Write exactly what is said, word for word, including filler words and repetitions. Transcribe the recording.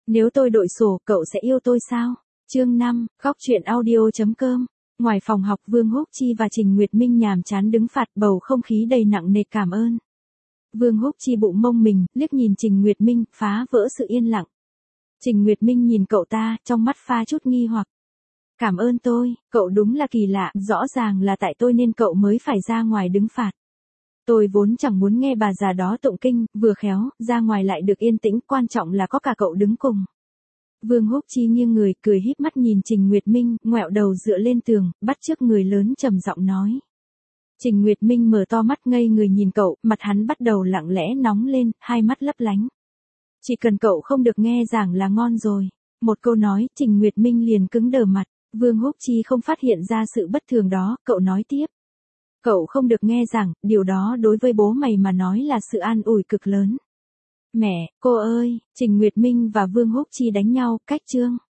Nếu tôi đội sổ, cậu sẽ yêu tôi sao? Chương năm, góc truyện audio.com. Ngoài phòng học, Vương Húc Chi và Trình Nguyệt Minh nhàm chán đứng phạt, bầu không khí đầy nặng nề cảm ơn. Vương Húc Chi bụng mông mình, liếc nhìn Trình Nguyệt Minh, phá vỡ sự yên lặng. Trình Nguyệt Minh nhìn cậu ta, trong mắt pha chút nghi hoặc. Cảm ơn tôi, cậu đúng là kỳ lạ, rõ ràng là tại tôi nên cậu mới phải ra ngoài đứng phạt. Tôi vốn chẳng muốn nghe bà già đó tụng kinh, vừa khéo, ra ngoài lại được yên tĩnh, quan trọng là có cả cậu đứng cùng. Vương Húc Chi nghiêng người, cười híp mắt nhìn Trình Nguyệt Minh, ngoẹo đầu dựa lên tường, bắt chước người lớn trầm giọng nói. Trình Nguyệt Minh mở to mắt ngây người nhìn cậu, mặt hắn bắt đầu lặng lẽ nóng lên, hai mắt lấp lánh. Chỉ cần cậu không được nghe giảng là ngon rồi. Một câu nói, Trình Nguyệt Minh liền cứng đờ mặt. Vương Húc Chi không phát hiện ra sự bất thường đó, cậu nói tiếp. Cậu không được nghe giảng, điều đó đối với bố mày mà nói là sự an ủi cực lớn. Mẹ, cô ơi, Trình Nguyệt Minh và Vương Húc Chi đánh nhau, cách chương.